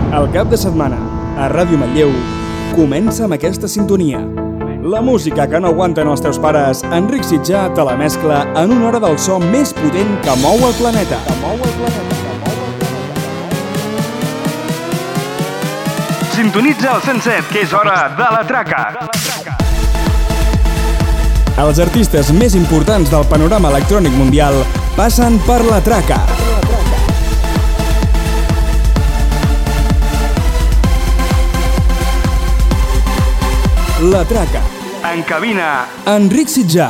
El cap de setmana, a Ràdio Manlleu, comença amb aquesta sintonia. La música que no aguanten els teus pares, Enric Sitjà te la mescla en una hora del so més potent que mou el planeta. Sintonitza el 107, que és hora de la traca. Els artistes més importants del panorama electrònic mundial passen per la traca. La traca. En cabina, Enric Sitjà.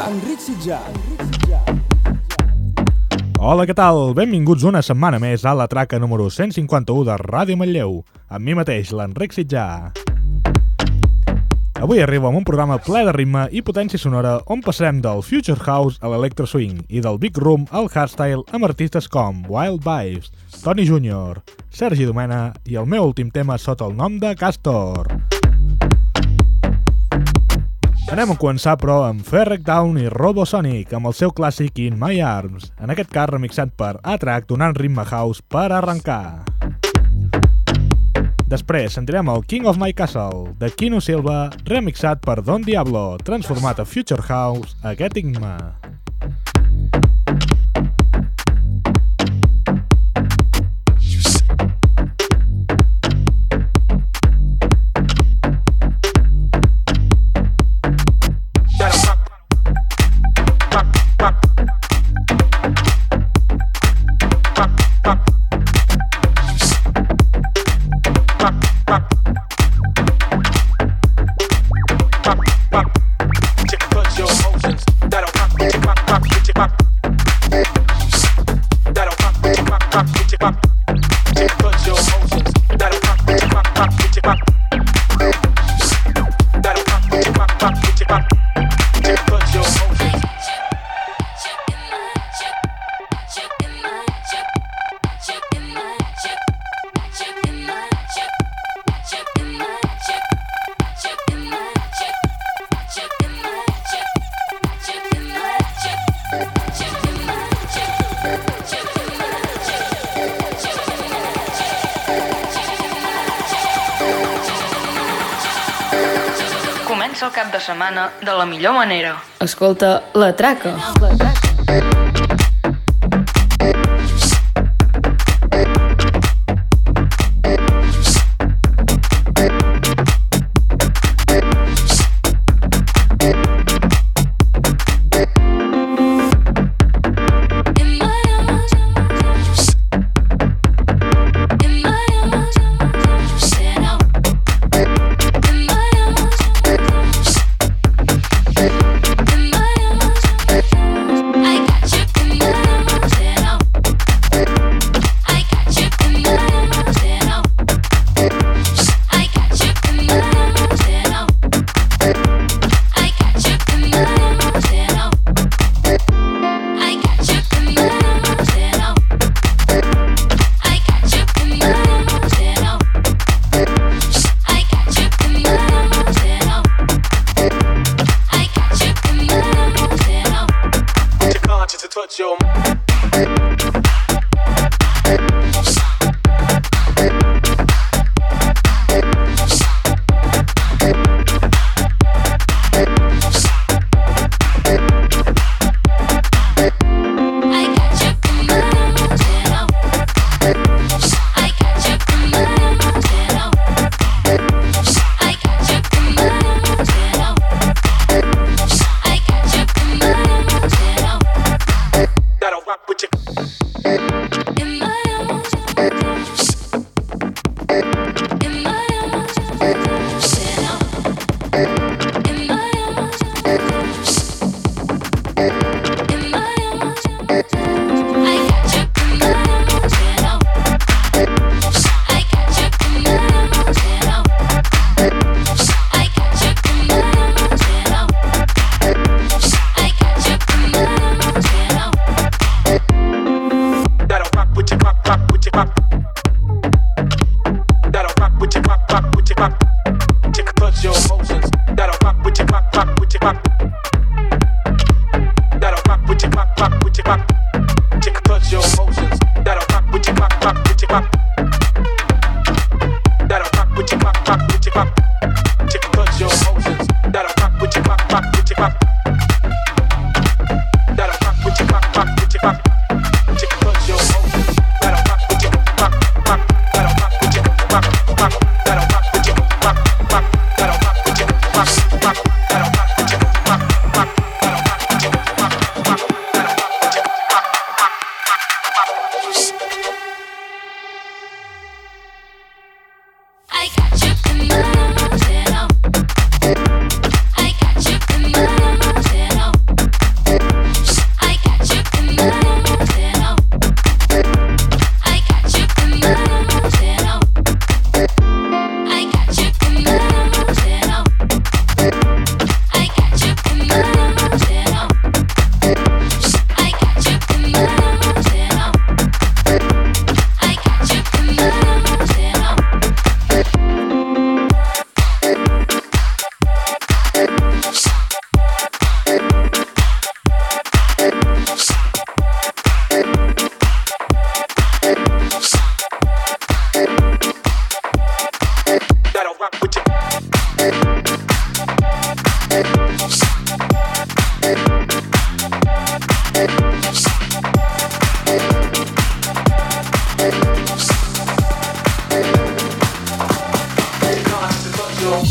Hola, què tal? Benvinguts una setmana més a la traca número 151 de Ràdio Manlleu. Amb mi mateix, l'Enric Sitjà. Avui arribo amb un programa ple de ritme i potència sonora on passarem del Future House a l'Electro Swing i del Big Room al Hardstyle amb artistes com Wild Vibes, Tony Jr., Sergi Domena i el meu últim tema sota el nom de Castor. Anem a començar, però, amb Ferrec Down i Robosonic, amb el seu clàssic In My Arms, en aquest cas remixat per A-Track, donant ritme house per arrencar. Després sentirem el King of My Castle, de Kino Silva, remixat per Don Diablo, transformat a Future House, aquest Enigma. Comença el cap de setmana de la millor manera. Escolta la traca.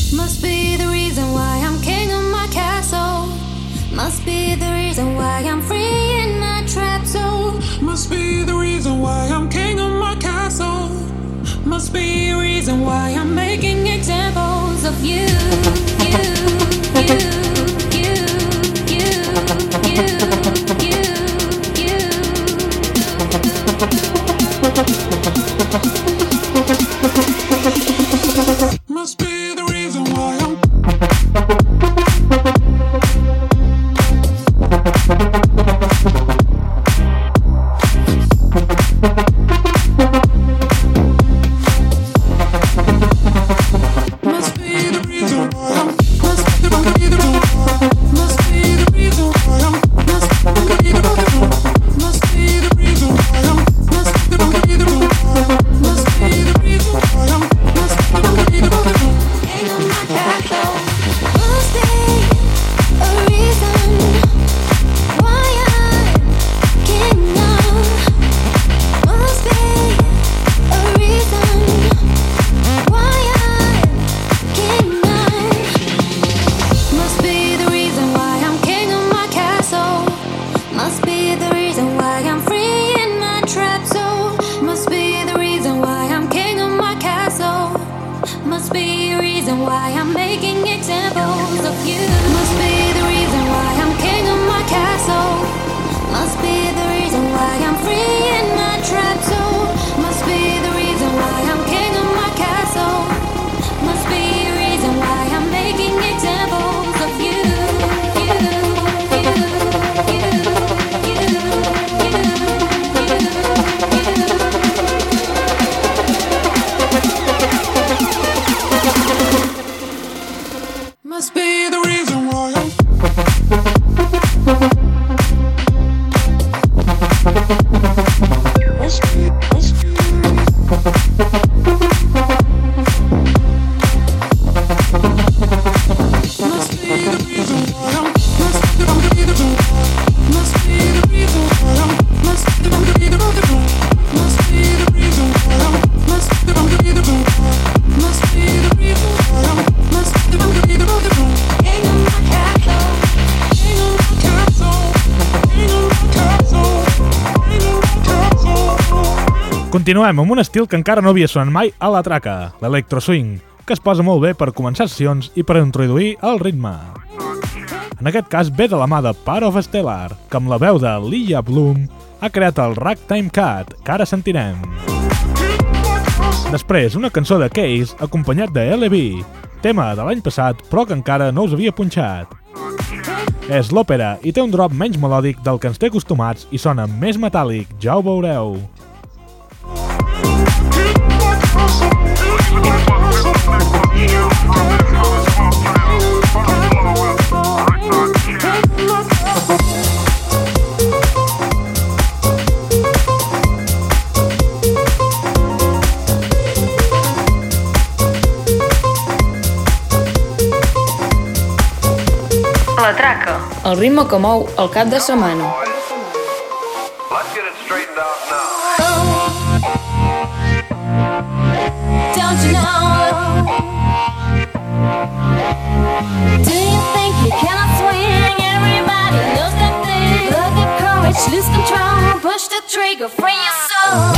Must be the reason why I'm king of my castle. Must be the reason why I'm free in my trap zone. Must be the reason why I'm king of my castle. Must be a reason why I'm making examples of you. Must be the reason why I'm Continuem amb un estil que encara no havia sonat mai a la traca, l'electro swing, que es posa molt bé per començar sessions i per introduir el ritme. En aquest cas ve de la mà de Part of Stellar, que amb la veu de Leah Bloom ha creat el Ragtime Cat, que ara sentirem. Després, una cançó de Case acompanyat de L.B., tema de l'any passat però que encara no us havia punxat. És l'òpera i té un drop menys melòdic del que ens té acostumats i sona més metàl·lic, ja ho veureu. La traca. El ritme que mou el cap de setmana. Let's get it straightened out now. Don't you know? Do you think you cannot swing? Everybody knows that thing. Look at courage, lose control. Push the trigger, free your soul.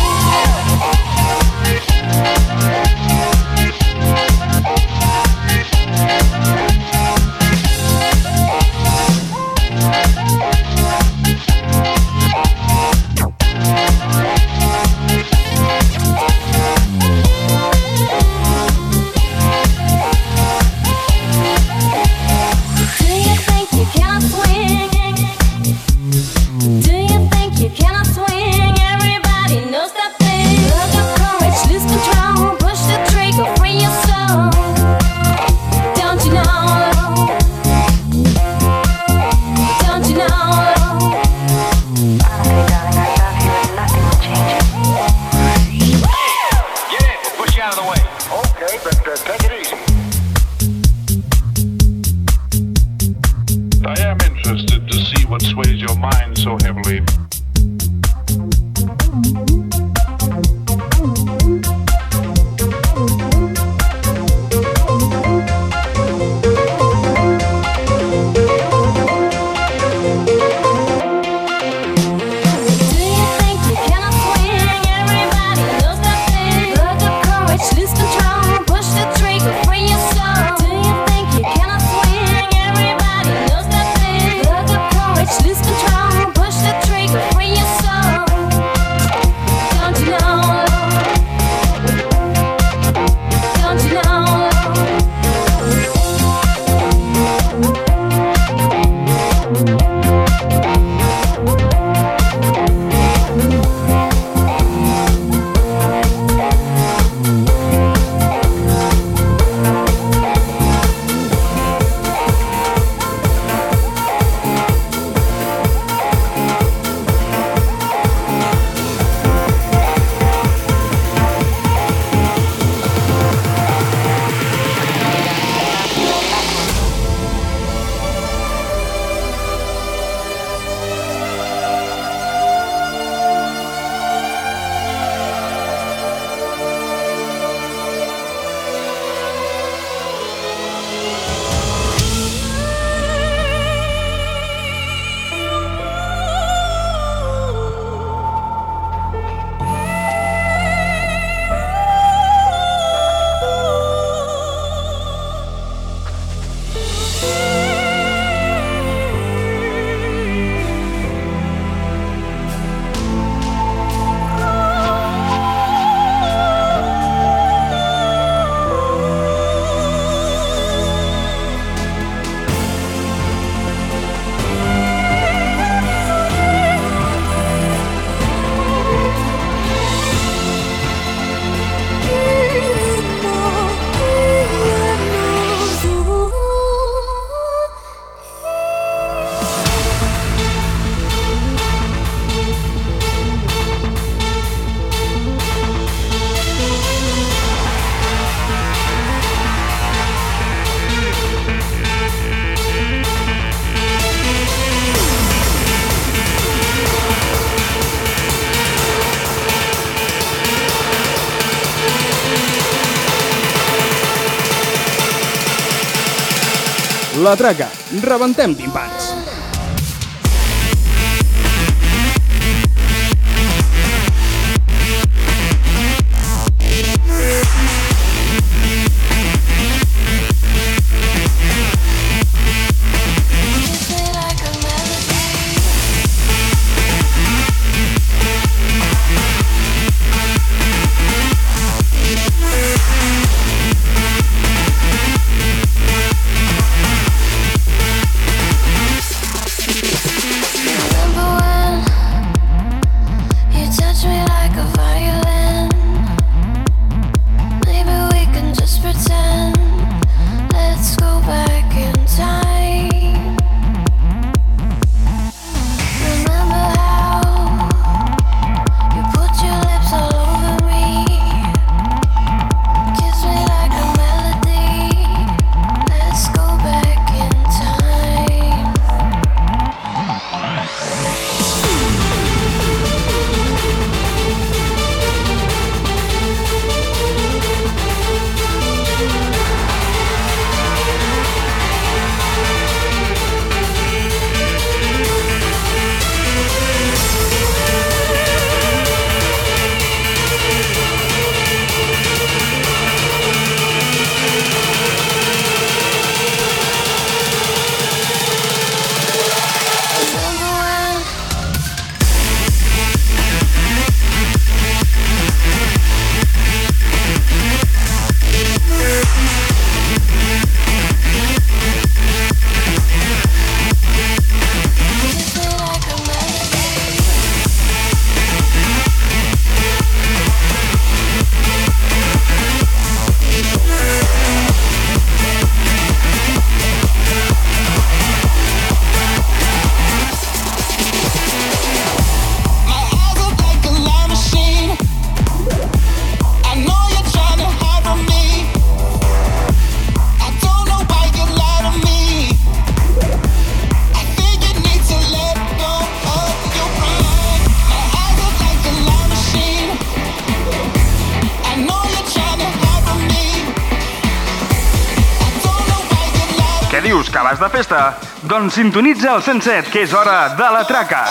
La Traca, rebentem timpans. Que vas de festa? Doncs sintonitza el 107, que és hora de La Traca.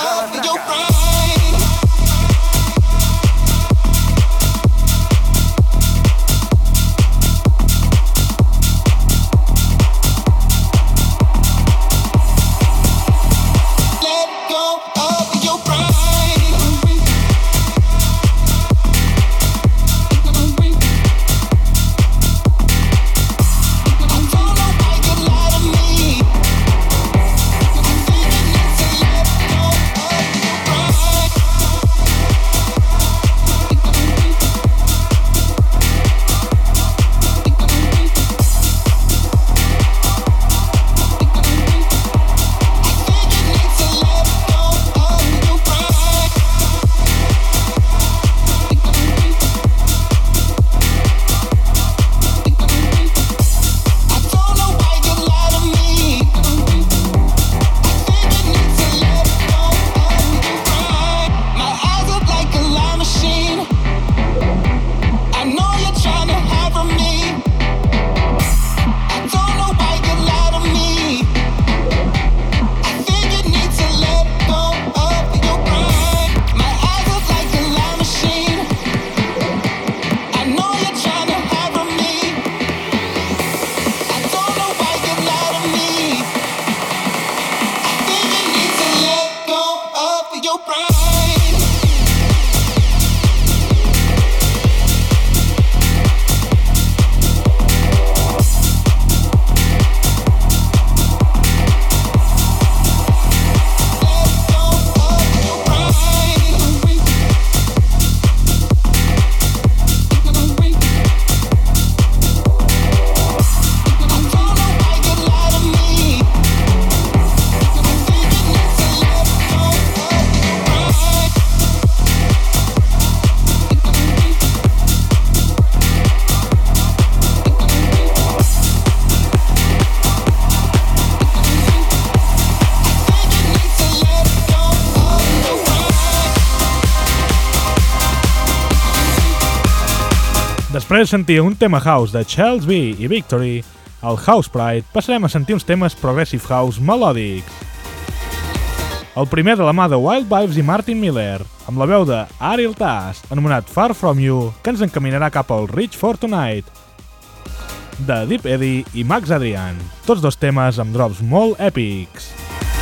Després de sentir un tema house de Charles B i Victory, al House Pride passarem a sentir uns temes Progressive House melòdics. El primer de la mà de Wild Vibes i Martin Miller, amb la veu de Ariel Tass, anomenat Far From You, que ens encaminarà cap al Reach for Tonight, de Deep Eddy i Max Adrian, tots dos temes amb drops molt èpics.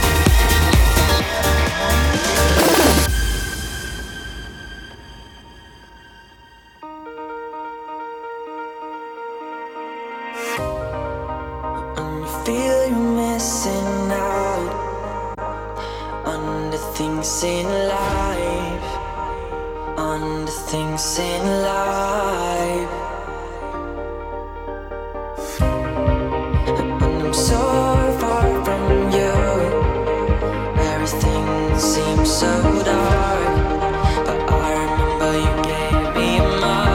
Feel you missing out on the things in life, on the things in life. And I'm so far from you, everything seems so dark, but I remember you gave me more.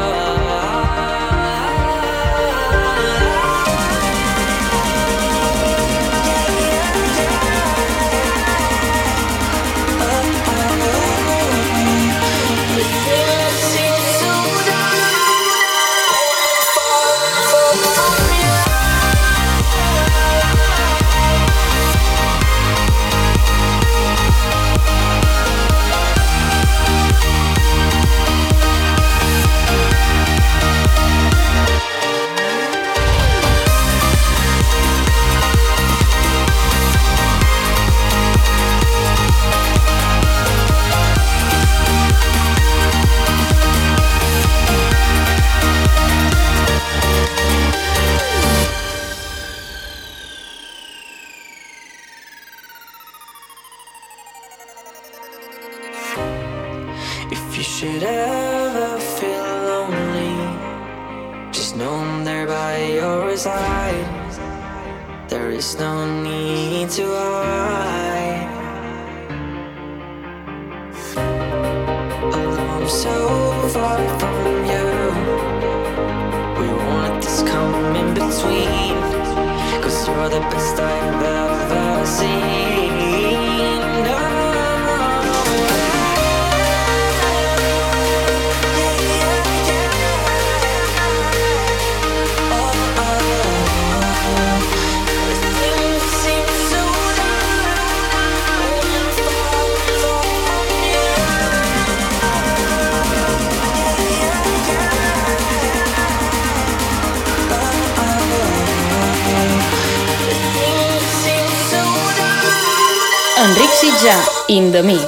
If you should ever feel lonely, just know I'm there by your side. There is no need to hide. Although I'm so far from you, we won't let this come in between, 'cause you're the best I've ever seen. Enric Sitjà, in the mix.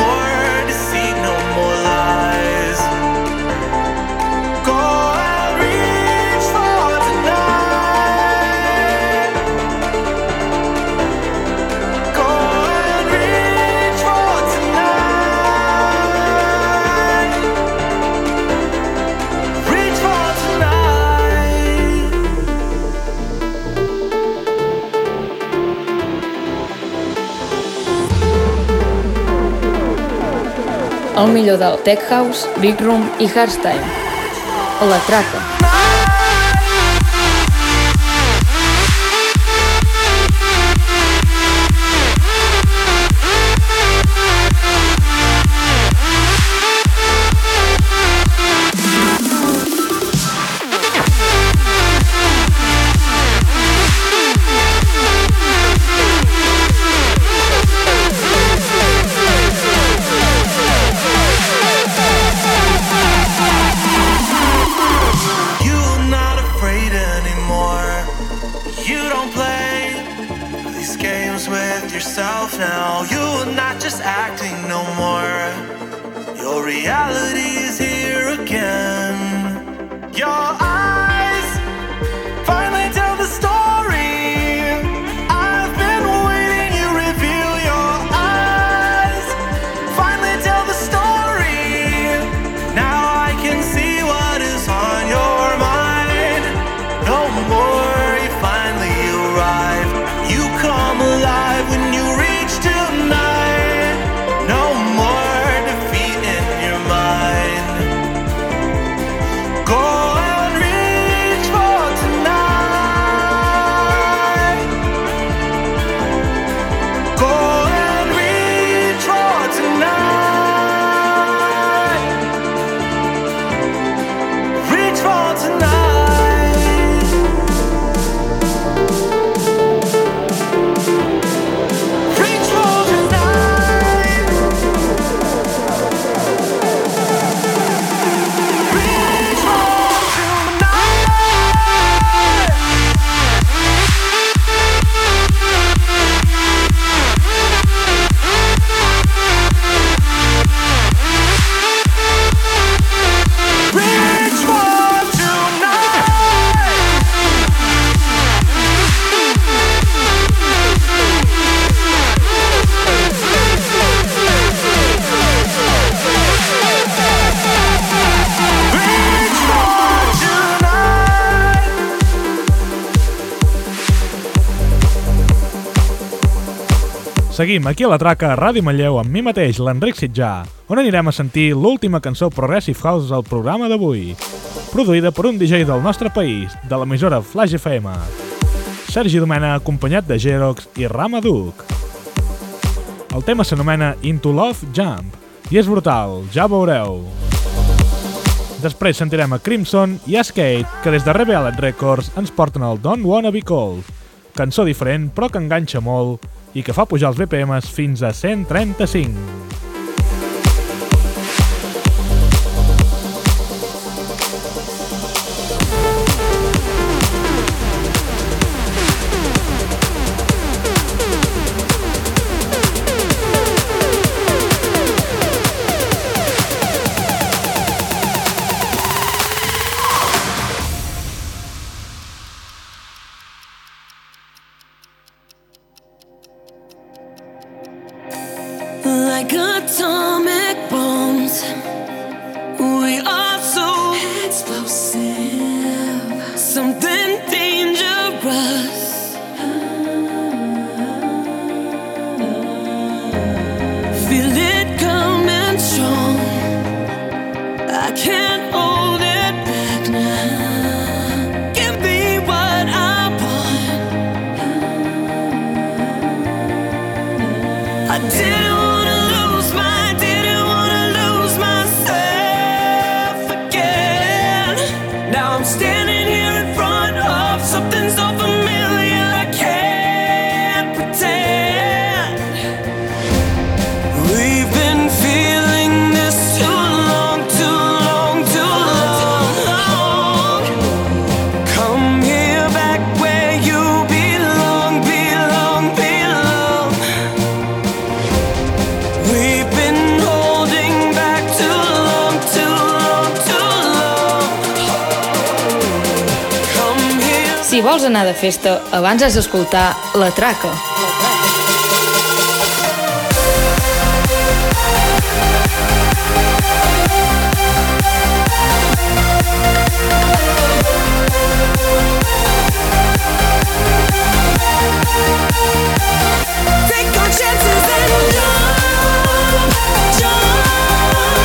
Go and read. el millor del Tech House, Big Room i Hardstyle. La Traca. Now you're not just acting no more. Your reality is here again. Your eyes finally tell the story. I've been waiting, you reveal your eyes. Finally tell the story. Now I can see what is on your mind. No more, you finally arrive. You come alive when you reach tonight. No more defeat in your mind. Go and reach for tonight. Go and reach for tonight. Reach for tonight. Seguim aquí a la Traca, a Ràdio Manlleu, amb mi mateix, l'Enric Sitjà, on anirem a sentir l'última cançó Progressive House al programa d'avui, produïda per un DJ del nostre país, de l'emissora Flash FM, Sergi Domena, acompanyat de Jerox i Rama Duc. El tema s'anomena Into Love Jump, i és brutal, ja veureu. Després sentirem a Crimson i a Skate, que des de Rebellion Records ens porten el Don't Wanna Be Cold, cançó diferent però que enganxa molt i que fa pujar els BPMs fins a 135. Like atomic bombs, we are so explosive, something dangerous. Feel it coming strong, I can't hold it back now. Give me what I want. I didn't standing here in front of something so familiar, I can't pretend. We've been feeling this too long, too long, too long. Come here back where you belong, belong, belong. We've been holding back too long, too long, too long. Si vols anar de festa, abans has d'escoltar La Traca. Take our chances and jump, jump.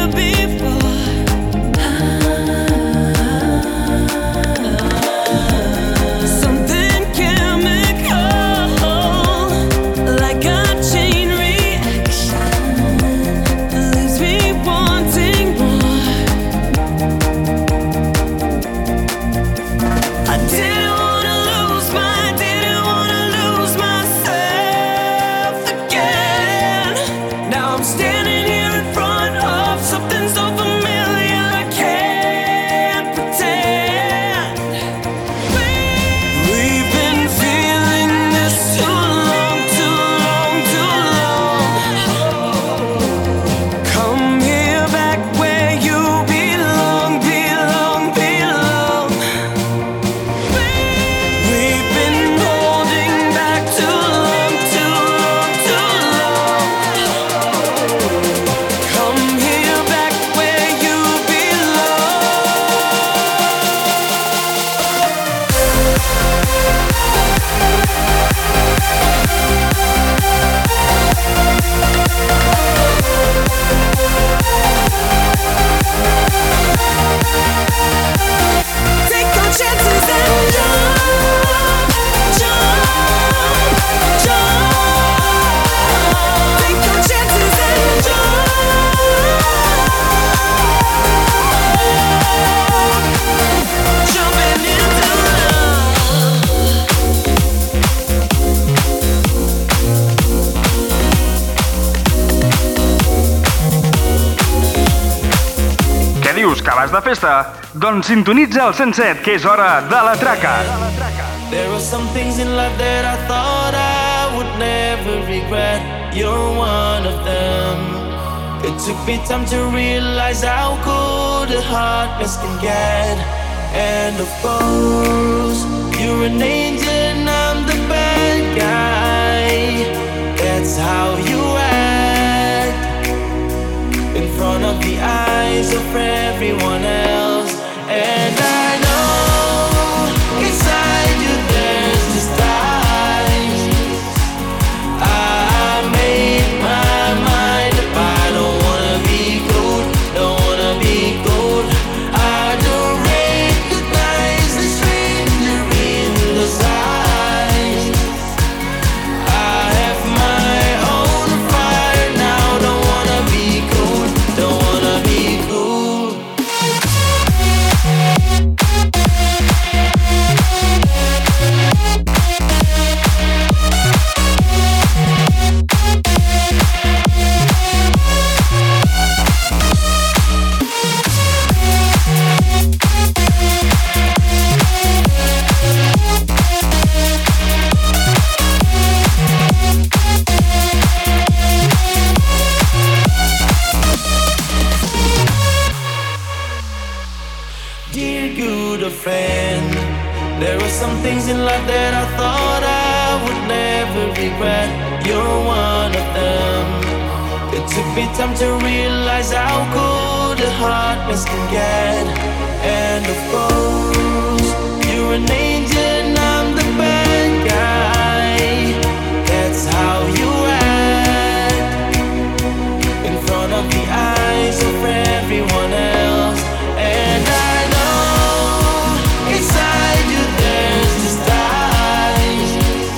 que vas de festa? Doncs sintonitza el 107, que és hora de la traca. There are some things in life that I thought I would never regret. You're one of them. It took me time to realize how good a heartless can get. And of course, you're an angel and I'm the bad guy. That's how you act in front of the eyes of everyone else. And I know inside you there's this lies. I made my mind up. I don't wanna be good, don't wanna be good. I don't recognize the stranger in those eyes. I have my own fire now. Don't wanna be good, don't wanna be good. Dear good friend, there are some things in life that I thought I would never regret. You're one of them. It took me time to realize how good a heartless can get. And of course, you're an angel and I'm the bad guy. That's how you act in front of the eyes of everyone else. And I know inside you there's this lies.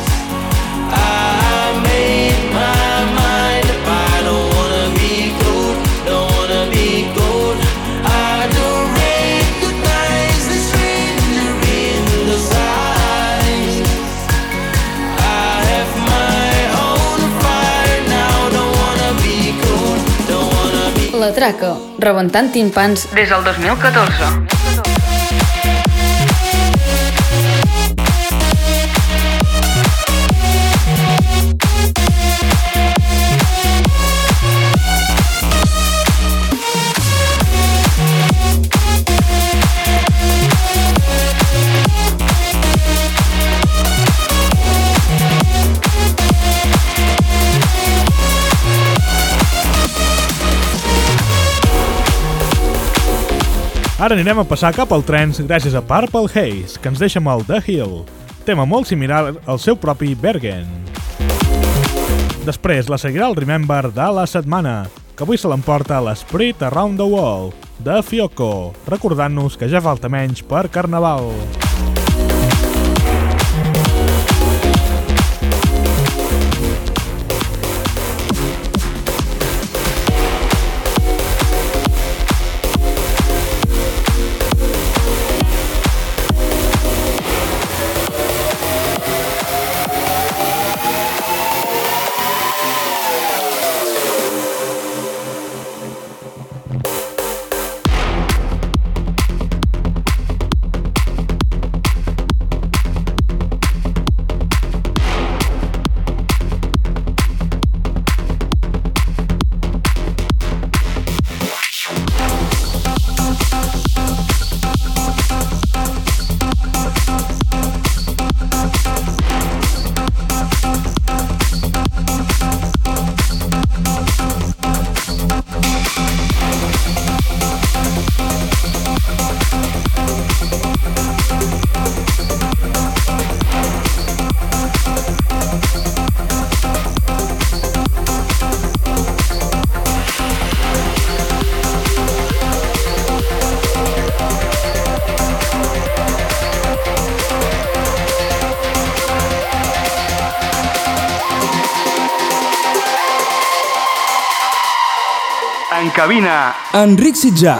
I made my mind up. I don't wanna be good, don't wanna be good. I don't recognize the stranger in those eyes. I have my own fire now. Don't wanna be good, don't wanna be. La Traca, rebentant timpans des del 2014. Ara anirem a passar cap al trance gràcies a Purple Haze, que ens deixa amb el The Hill, tema molt similar al seu propi Bergen. Després la seguirà el Remember de la setmana, que avui se l'emporta l'Spirit Around the World, de Fiocco, recordant-nos que ja falta menys per Carnaval. En cabina, Enric Sitjà.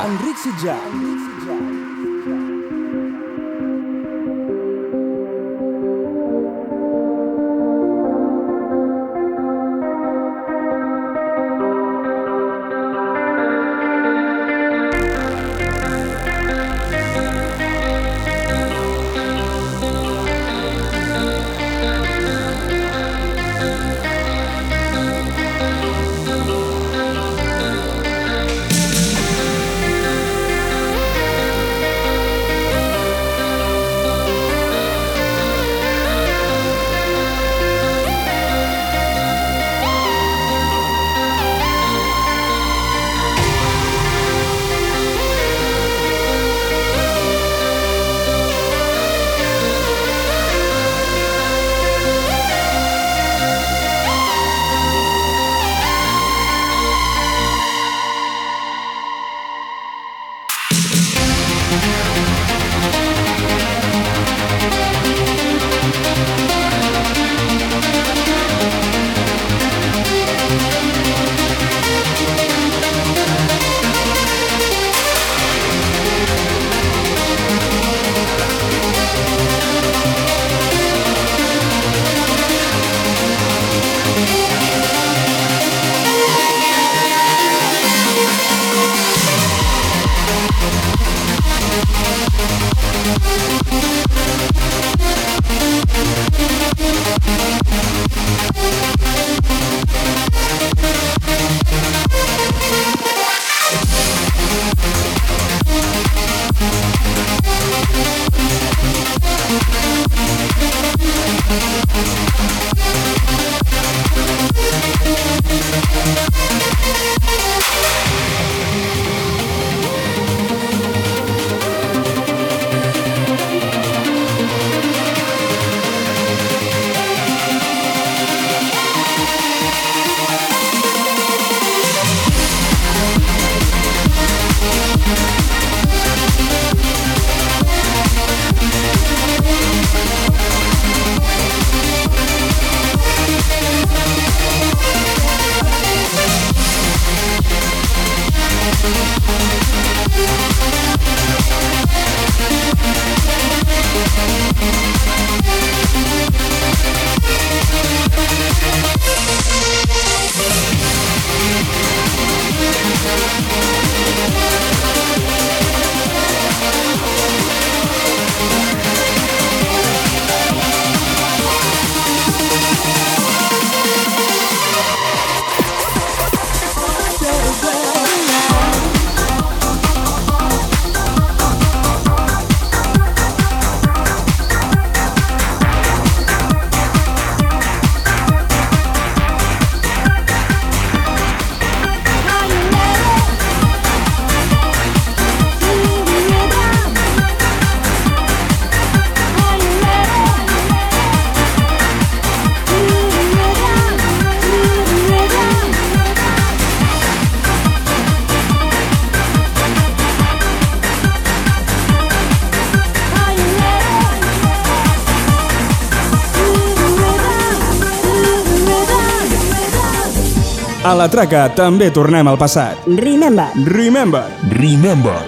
A la traca també tornem al passat. Remember. Remember. Remember.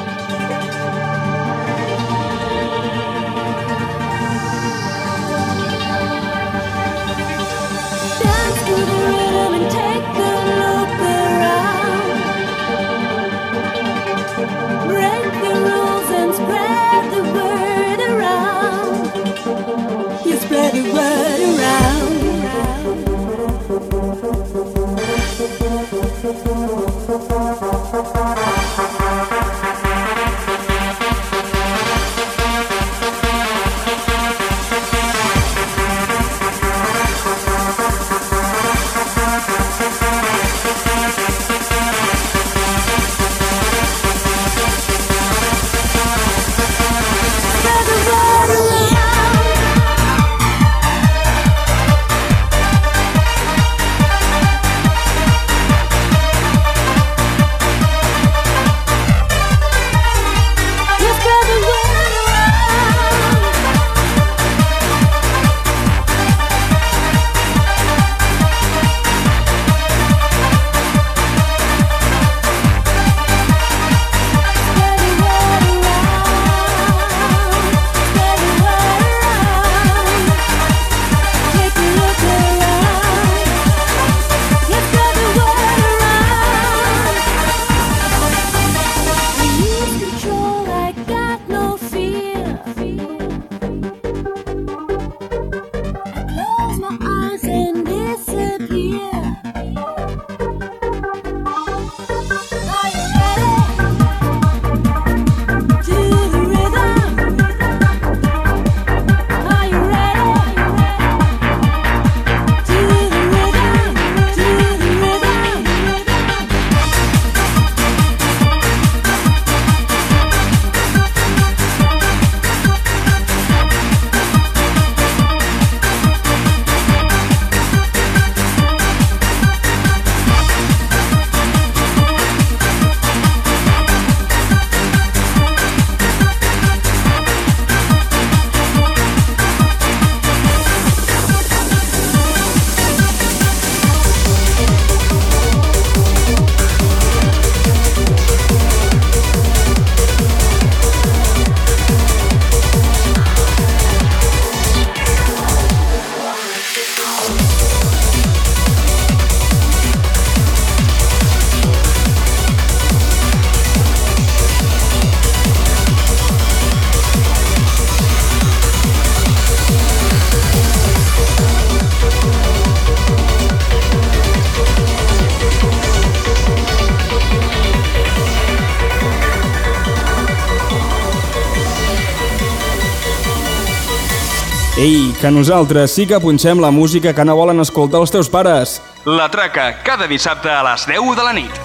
Ei, que nosaltres sí que punxem la música que no volen escoltar els teus pares. La Traca, cada dissabte a les 10 de la nit.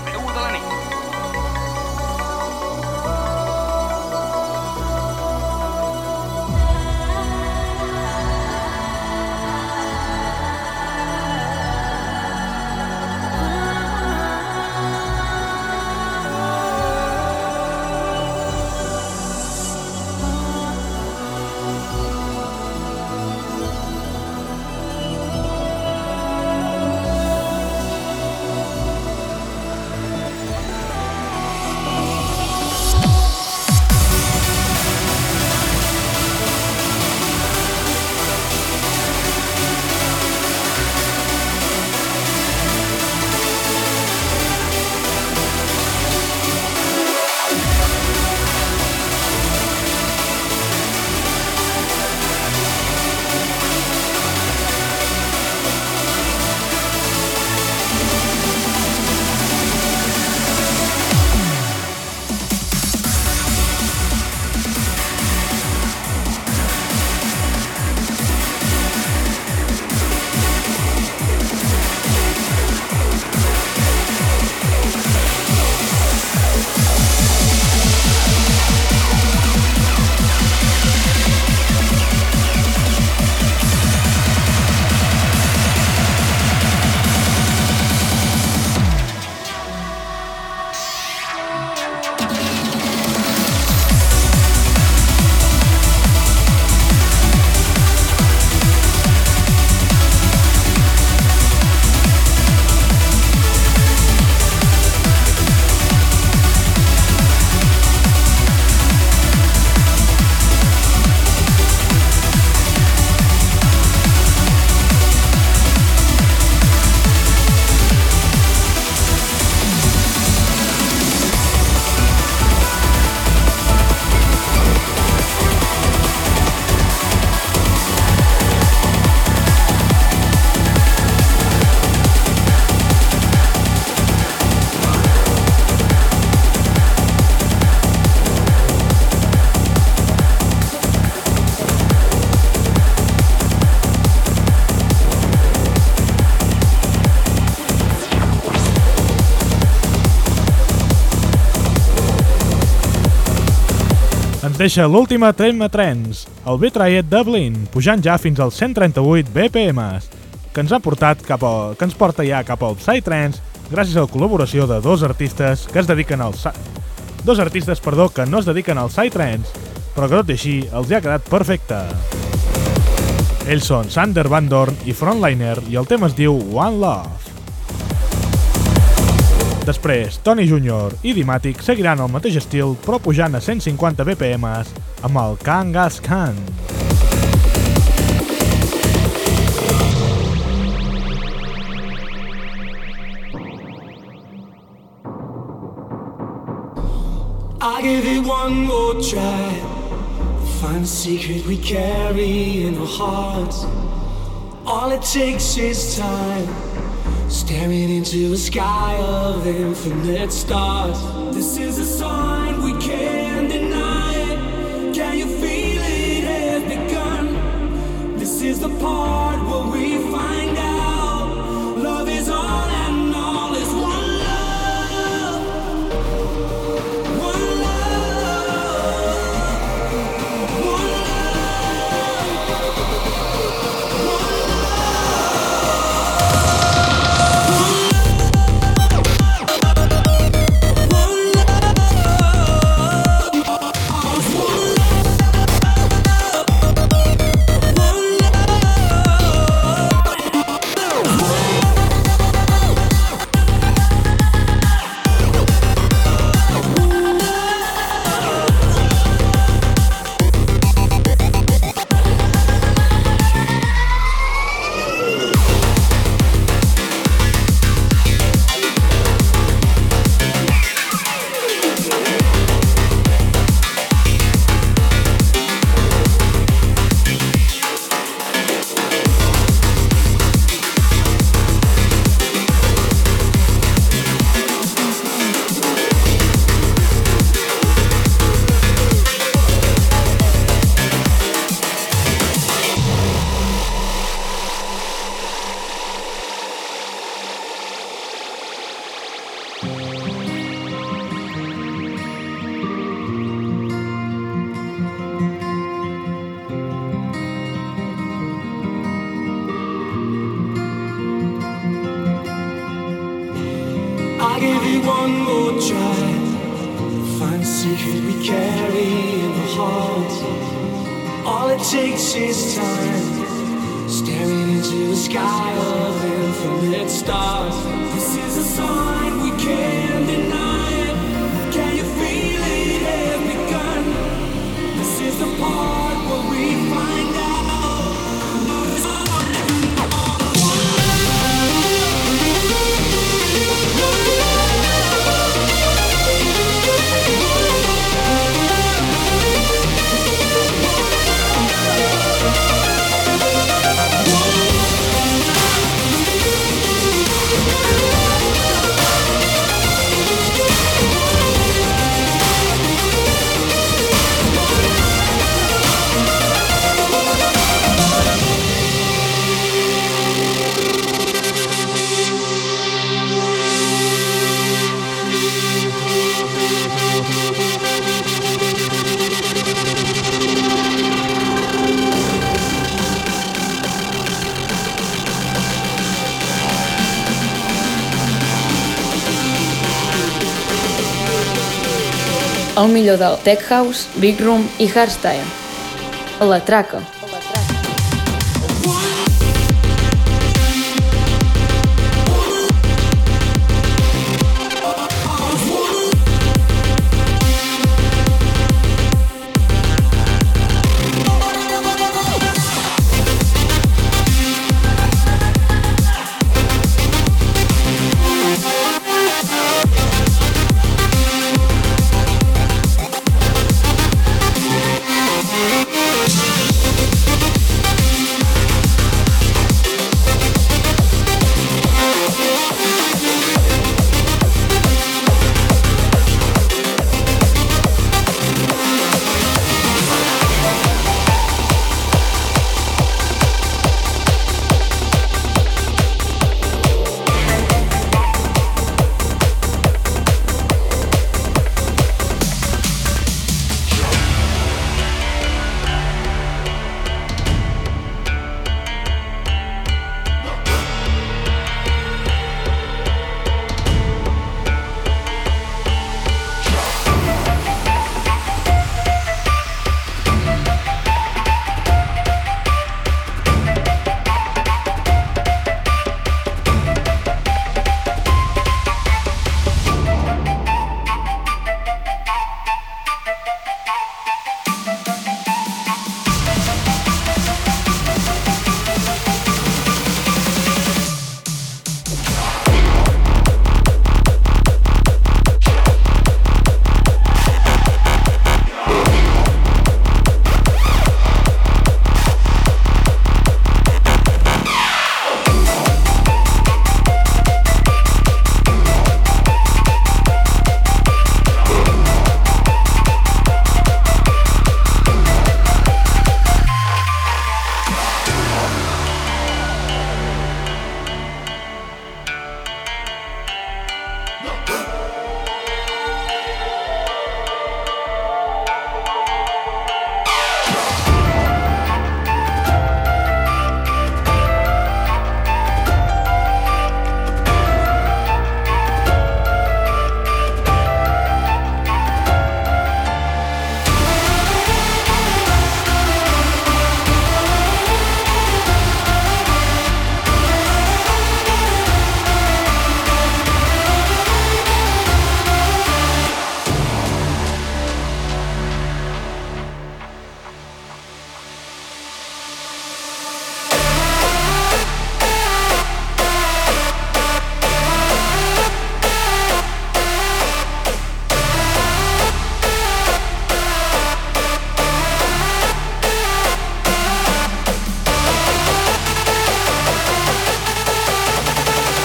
Ens deixa l'última tema trends, el Betrayed de Blink, pujant ja fins als 138 BPMs, que ens porta ja cap al Psytrance gràcies a la col·laboració de dos artistes que no es dediquen al Psytrance, però que tot i així els ha quedat perfecte. Ells són Sander Van Dorn i Frontliner i el tema es diu One Love. Després, Tony Junior i Dimatic seguiran el mateix estil però pujant a 150 BPMs amb el Kangas Khan. I'll give it one more try. Find the secret we carry in our hearts. All it takes is time. Staring into a sky of infinite stars. This is a sign we can't deny it. Can you feel it has begun? This is the part where we find out love is all and all is one love. One love. One I'll give it one more try. Find the secret we carry in our hearts. All it takes is time. Staring into a sky of infinite stars. This is a sign we can't deny it. Can you feel it has begun? This is the part where we find out. El millor del Tech House, Big Room i Hardstyle. A la traca.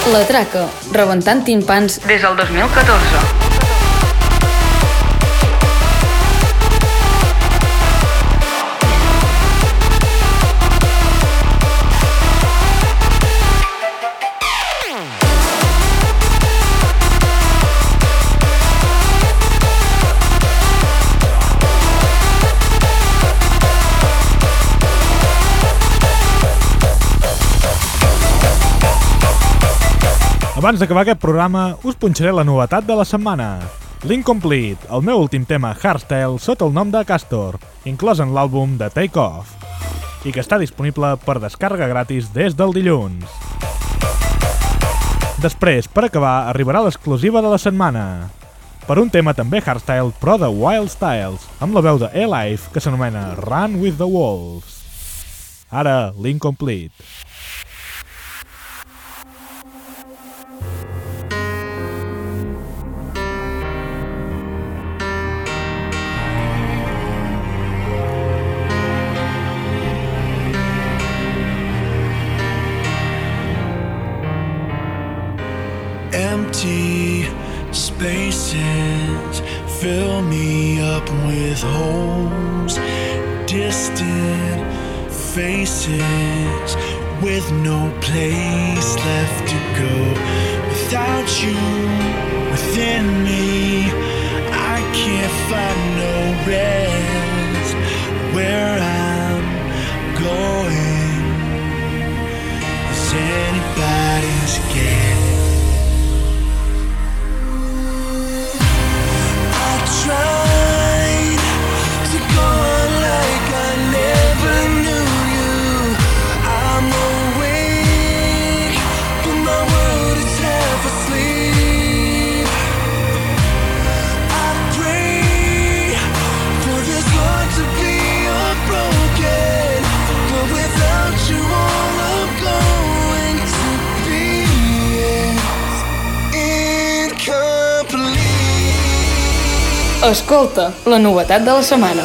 La Traca, rebentant timpans des del 2014. Abans d'acabar aquest programa, us punxaré la novetat de la setmana. L'Incomplete, el meu últim tema hardstyle sota el nom de Castor, inclòs en l'àlbum de Take Off, i que està disponible per descàrrega gratis des del dilluns. Després, per acabar, arribarà l'exclusiva de la setmana, per un tema també hardstyle però de Wild Styles, amb la veu de A-Life que s'anomena Run with the Wolves. Ara, l'Incomplete. Empty spaces fill me up with holes, distant faces with no place left to go. Without you within me, I can't find no rest. Where I'm going is anybody's guess. Tried to go on like I never knew you. I'm awake, but my world is half asleep. I pray for this heart to be unbroken, but without you all I'm going to be is incomplete. Escolta, la novetat de la setmana.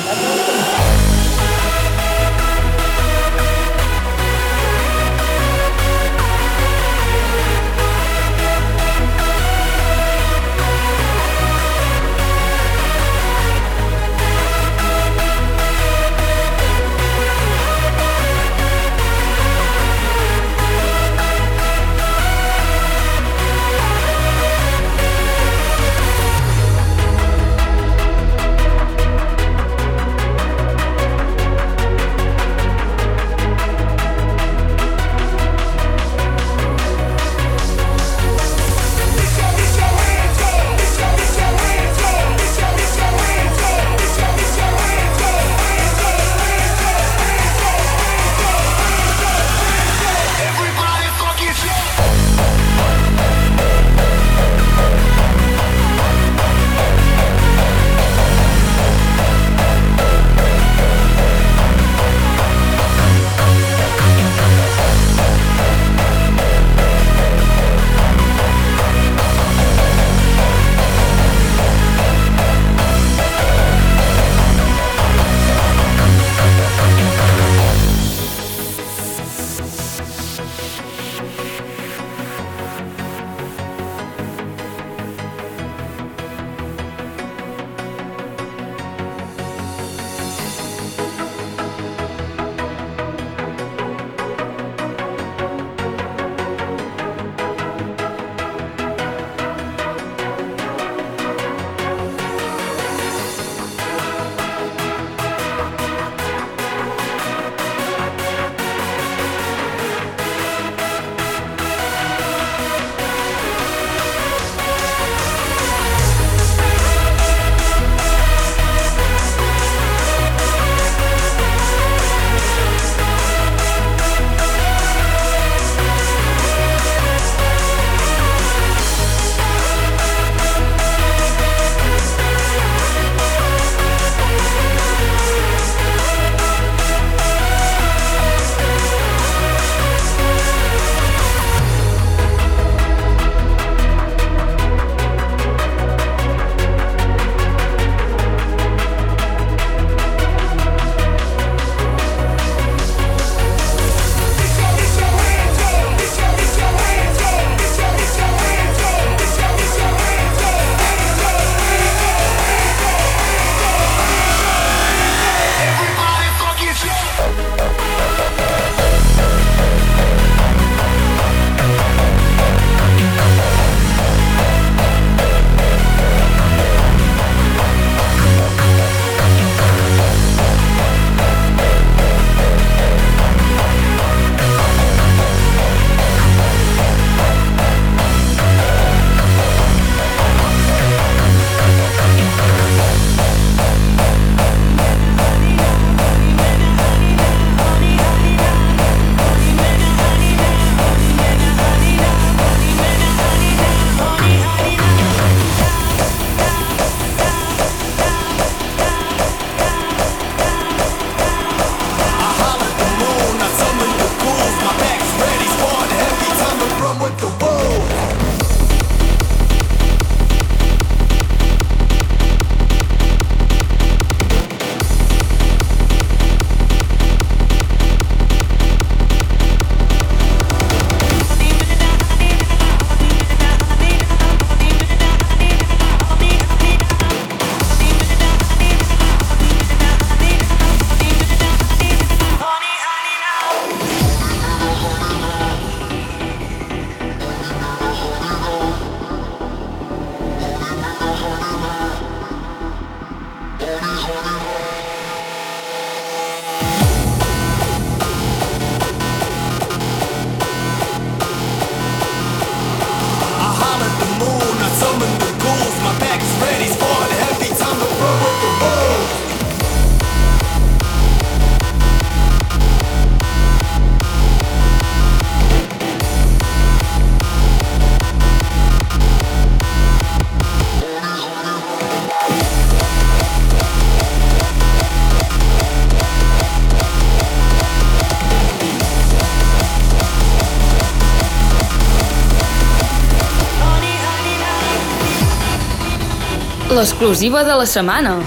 L'exclusiva de la setmana.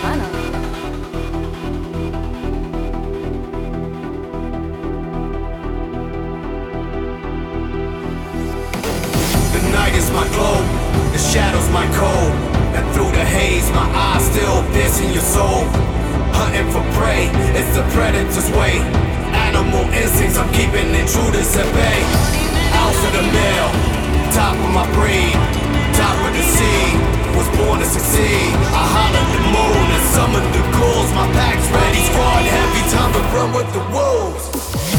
The night is my glow, the shadows my cold, and through the haze my eyes still piercing your soul. Hunting for prey, it's the predator's way. Animal instincts, I'm keeping intruders at bay. Alpha the male, top of my breed, top of the sea. Was born to succeed. I hollered the moon and summoned the ghouls. My pack's ready, squad heavy, time to run with the wolves.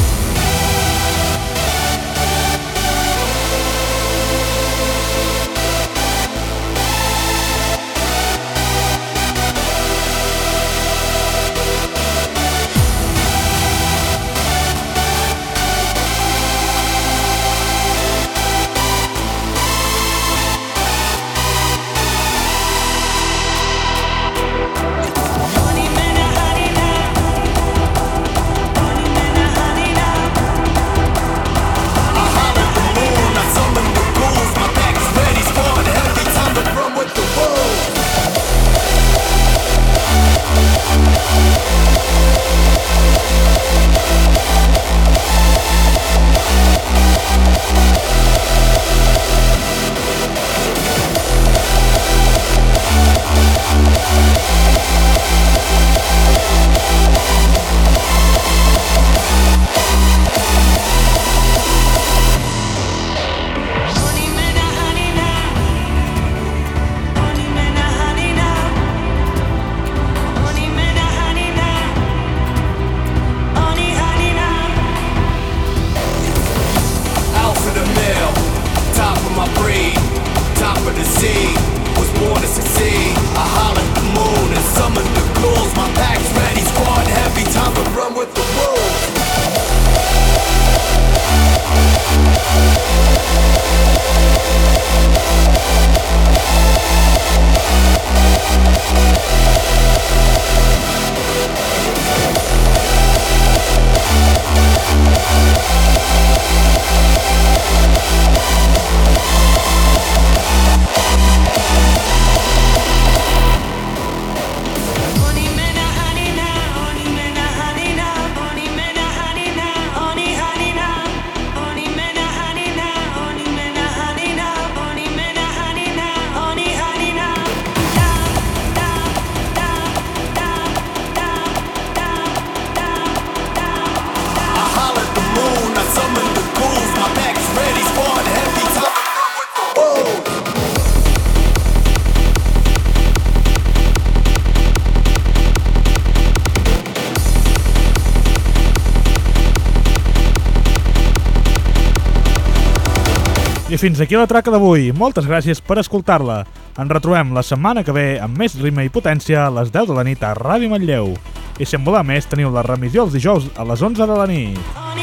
I fins aquí la traca d'avui. Moltes gràcies per escoltar-la. Ens retrobem la setmana que ve amb més ritme i potència a les 10 de la nit a Ràdio Manlleu. I si en voleu més, teniu la remissió els dijous a les 11 de la nit.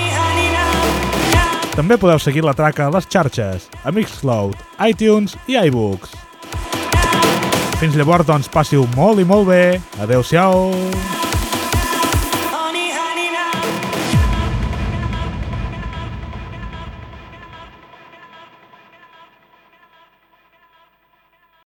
També podeu seguir la traca a les xarxes, a Mixcloud, iTunes i iBooks. Fins llavors, doncs, passiu molt i molt bé. Adeu-siau!